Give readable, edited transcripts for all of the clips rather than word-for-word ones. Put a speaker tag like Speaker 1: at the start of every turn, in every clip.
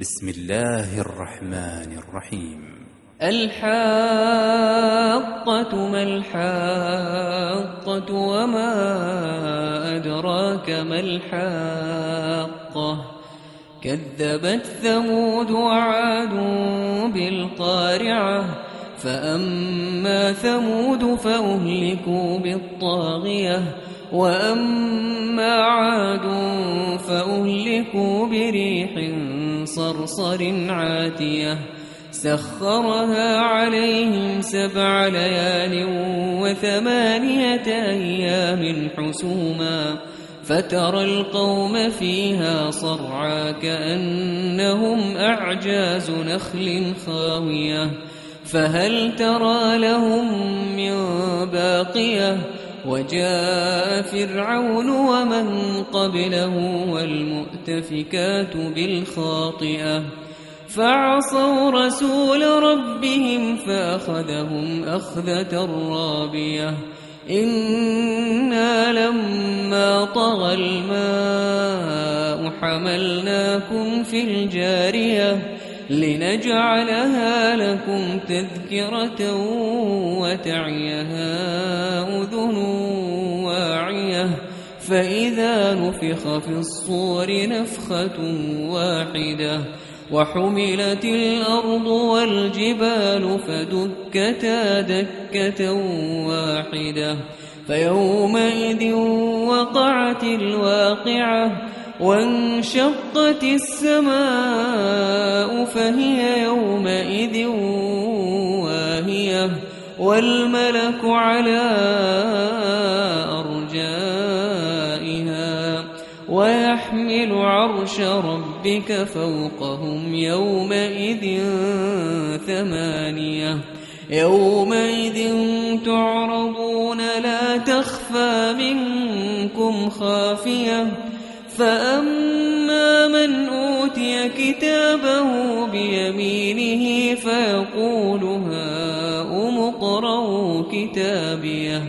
Speaker 1: بسم الله الرحمن الرحيم.
Speaker 2: الحاقة ما الحاقة وما أدراك ما الحاقة كذبت ثمود وعاد بالقارعة فأما ثمود فأهلكوا بالطاغية وأما عاد فأهلكوا بريح صرصر عاتية سخرها عليهم 7 ليال و8 أيام حسوما فترى القوم فيها صرعى كأنهم أعجاز نخل خاوية فهل ترى لهم من باقية وجاء فرعون ومن قبله والمؤتفكات بالخاطئة فعصوا رسول ربهم فأخذهم أخذة رابية إنا لما طغى الماء حملناكم في الجارية لنجعلها لكم تذكرة وتعيها أذن واعية فإذا نفخ في الصور نفخة واحدة وحملت الأرض والجبال فدكتا دكة واحدة فيومئذ وقعت الواقعة وانشقت السماء فهي يومئذ واهية والملك على أرجائها ويحمل عرش ربك فوقهم يومئذ 8 يومئذ تعرضون لا تخفى منكم خافية فأما من أوتي كتابه بيمينه فيقول هاؤم اقرءوا كتابيه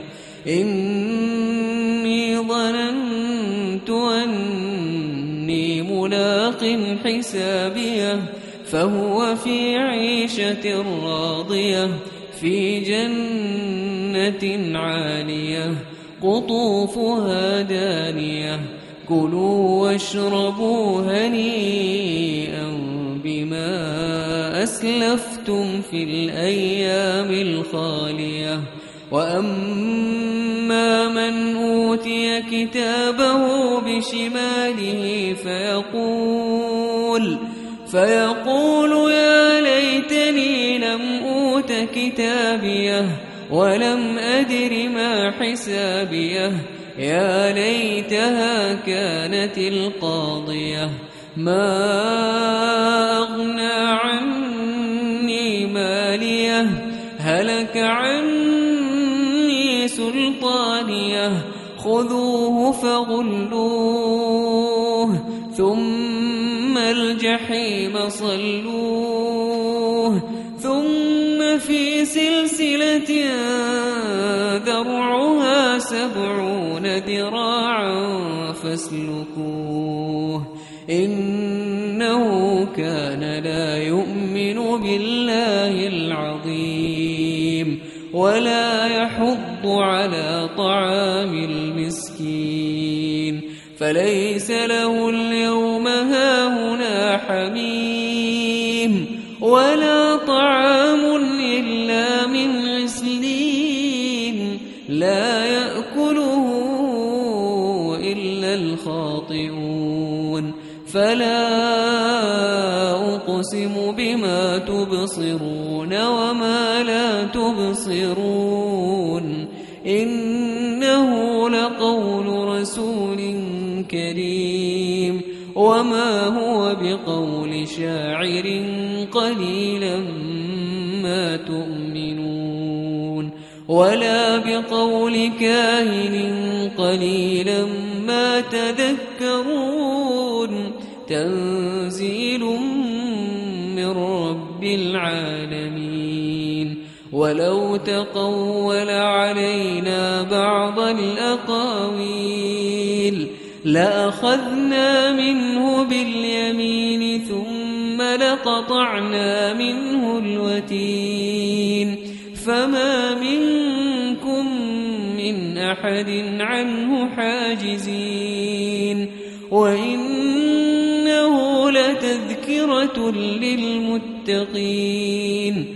Speaker 2: إني ظننت أني ملاق حسابيه فهو في عيشة راضية في جنة عالية قطوفها دانية كلوا واشربوا هنيئا بما أسلفتم في الأيام الخالية وأما من أوتي كتابه بشماله فيقول يا ليتني لم أوت كتابيه ولم أدر ما حسابيه يا ليتها كانت القاضية ما أغنى عني ماليه هلك عني سلطانيه خذوه فغلوه ثم الجحيم صلوه ثم في سلسلة ذرعها 70 ذراعا فاسلكوه إنه كان لا يؤمن بالله العظيم ولا يحض على طعام المسكين فليس له اليوم هاهنا حميم ولا طعام إلا من غسلين لا يأكله إلا الخاطئون فلا أقسم بما تبصرون وما لا تبصرون إنه لقول رسول كريم وما هو بقول شاعر قليلا ما تؤمنون ولا بقول كاهن قليلا ما تذكرون تنزيل من رب العالمين ولو تقول علينا بعض الأقاويل لأخذنا منه باليمين ثم ثم لقطعنا منه الوتين فما منكم من أحد عنه حاجزين وإنه لتذكرة للمتقين